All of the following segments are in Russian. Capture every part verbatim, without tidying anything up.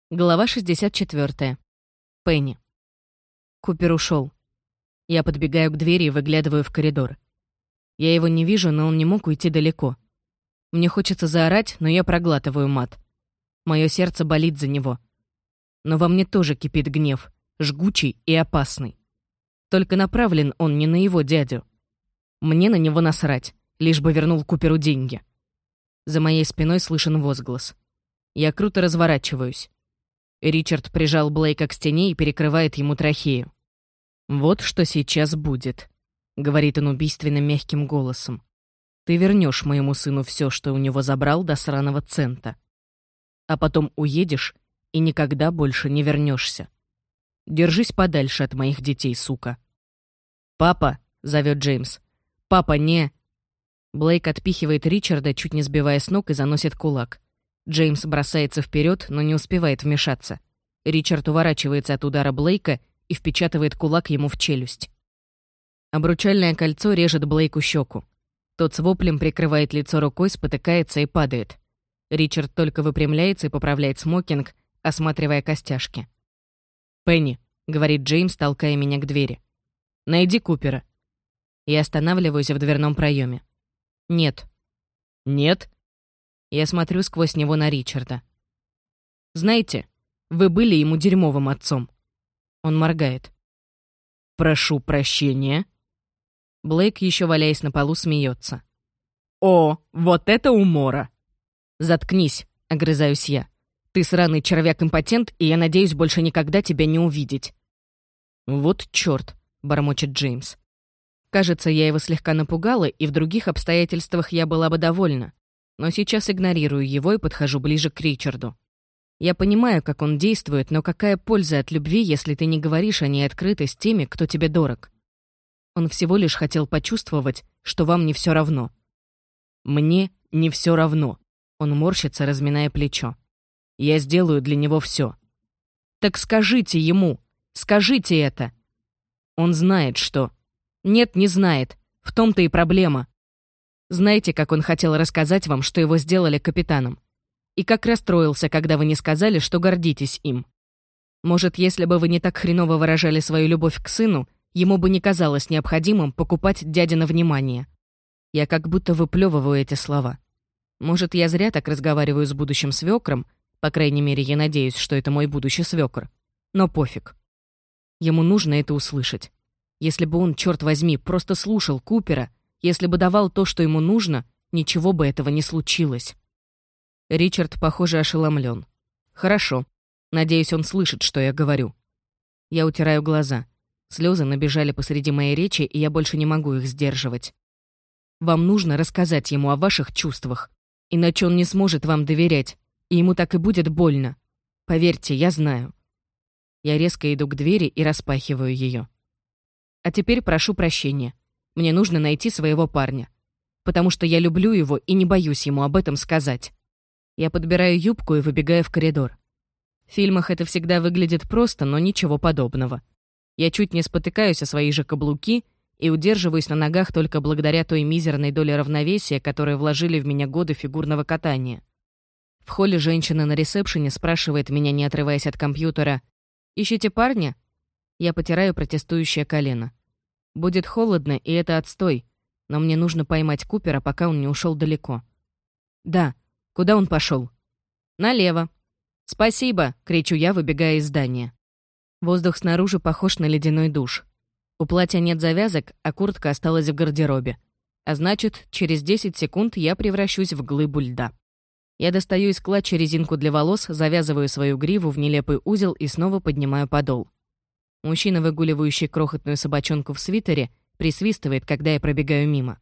Глава шестьдесят четвёртая. Пенни. Купер ушел. Я подбегаю к двери и выглядываю в коридор. Я его не вижу, но он не мог уйти далеко. Мне хочется заорать, но я проглатываю мат. Мое сердце болит за него. Но во мне тоже кипит гнев, жгучий и опасный. Только направлен он не на его дядю. Мне на него насрать, лишь бы вернул Куперу деньги. За моей спиной слышен возглас. Я круто разворачиваюсь. Ричард прижал Блейка к стене и перекрывает ему трахею. «Вот что сейчас будет», — говорит он убийственно мягким голосом. «Ты вернешь моему сыну все, что у него забрал до сраного цента. А потом уедешь и никогда больше не вернешься. Держись подальше от моих детей, сука». «Папа», — зовет Джеймс. «Папа, не...» Блейк отпихивает Ричарда, чуть не сбивая с ног, и заносит кулак. Джеймс бросается вперед, но не успевает вмешаться. Ричард уворачивается от удара Блейка и впечатывает кулак ему в челюсть. Обручальное кольцо режет Блейку щеку. Тот с воплем прикрывает лицо рукой, спотыкается и падает. Ричард только выпрямляется и поправляет смокинг, осматривая костяшки. «Пенни», — говорит Джеймс, толкая меня к двери. «Найди Купера». Я останавливаюсь в дверном проеме. «Нет». «Нет?» Я смотрю сквозь него на Ричарда. «Знаете, вы были ему дерьмовым отцом». Он моргает. «Прошу прощения». Блейк, еще валяясь на полу, смеется. «О, вот это умора!» «Заткнись», — огрызаюсь я. «Ты сраный червяк-импотент, и я надеюсь больше никогда тебя не увидеть». «Вот чёрт», — бормочет Джеймс. Кажется, я его слегка напугала, и в других обстоятельствах я была бы довольна. Но сейчас игнорирую его и подхожу ближе к Ричарду. Я понимаю, как он действует, но какая польза от любви, если ты не говоришь о ней открыто с теми, кто тебе дорог? Он всего лишь хотел почувствовать, что вам не все равно. Мне не все равно. Он морщится, разминая плечо. Я сделаю для него все. Так скажите ему, скажите это. Он знает, что... Нет, не знает. В том-то и проблема. Знаете, как он хотел рассказать вам, что его сделали капитаном? И как расстроился, когда вы не сказали, что гордитесь им? Может, если бы вы не так хреново выражали свою любовь к сыну, ему бы не казалось необходимым покупать дядино внимание. Я как будто выплёвываю эти слова. Может, я зря так разговариваю с будущим свёкром, по крайней мере, я надеюсь, что это мой будущий свёкр. Но пофиг. Ему нужно это услышать. Если бы он, чёрт возьми, просто слушал Купера, если бы давал то, что ему нужно, ничего бы этого не случилось. Ричард, похоже, ошеломлен. Хорошо. Надеюсь, он слышит, что я говорю. Я утираю глаза. Слезы набежали посреди моей речи, и я больше не могу их сдерживать. Вам нужно рассказать ему о ваших чувствах, иначе он не сможет вам доверять, и ему так и будет больно. Поверьте, я знаю. Я резко иду к двери и распахиваю ее. А теперь прошу прощения. Мне нужно найти своего парня. Потому что я люблю его и не боюсь ему об этом сказать. Я подбираю юбку и выбегаю в коридор. В фильмах это всегда выглядит просто, но ничего подобного. Я чуть не спотыкаюсь о свои же каблуки и удерживаюсь на ногах только благодаря той мизерной доле равновесия, которую вложили в меня годы фигурного катания. В холле женщина на ресепшене спрашивает меня, не отрываясь от компьютера: «Ищете парня?» Я потираю протестующее колено. Будет холодно, и это отстой, но мне нужно поймать Купера, пока он не ушел далеко. «Да. Куда он пошел?» «Налево». «Спасибо!» — кричу я, выбегая из здания. Воздух снаружи похож на ледяной душ. У платья нет завязок, а куртка осталась в гардеробе. А значит, через десять секунд я превращусь в глыбу льда. Я достаю из клатча резинку для волос, завязываю свою гриву в нелепый узел и снова поднимаю подол. Мужчина, выгуливающий крохотную собачонку в свитере, присвистывает, когда я пробегаю мимо.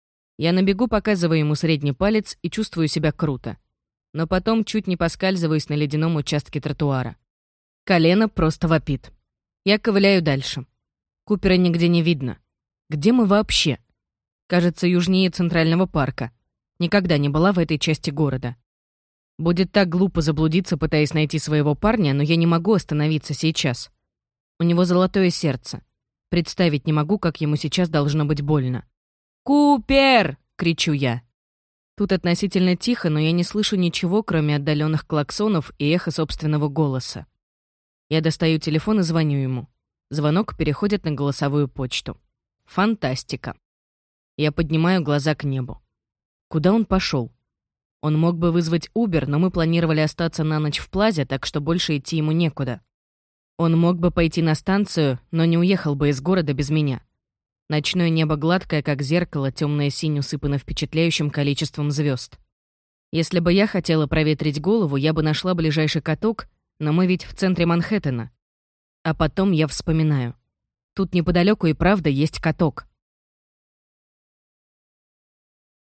Я на бегу показываю ему средний палец и чувствую себя круто. Но потом чуть не поскальзываюсь на ледяном участке тротуара. Колено просто вопит. Я ковыляю дальше. Купера нигде не видно. Где мы вообще? Кажется, южнее Центрального парка. Никогда не была в этой части города. Будет так глупо заблудиться, пытаясь найти своего парня, но я не могу остановиться сейчас. У него золотое сердце. Представить не могу, как ему сейчас должно быть больно. «Купер!» — кричу я. Тут относительно тихо, но я не слышу ничего, кроме отдаленных клаксонов и эха собственного голоса. Я достаю телефон и звоню ему. Звонок переходит на голосовую почту. Фантастика. Я поднимаю глаза к небу. Куда он пошел? Он мог бы вызвать Uber, но мы планировали остаться на ночь в Плазе, так что больше идти ему некуда. Он мог бы пойти на станцию, но не уехал бы из города без меня. Ночное небо гладкое, как зеркало, темная синь усыпана впечатляющим количеством звезд. Если бы я хотела проветрить голову, я бы нашла ближайший каток, но мы ведь в центре Манхэттена. А потом я вспоминаю. Тут неподалеку и правда есть каток.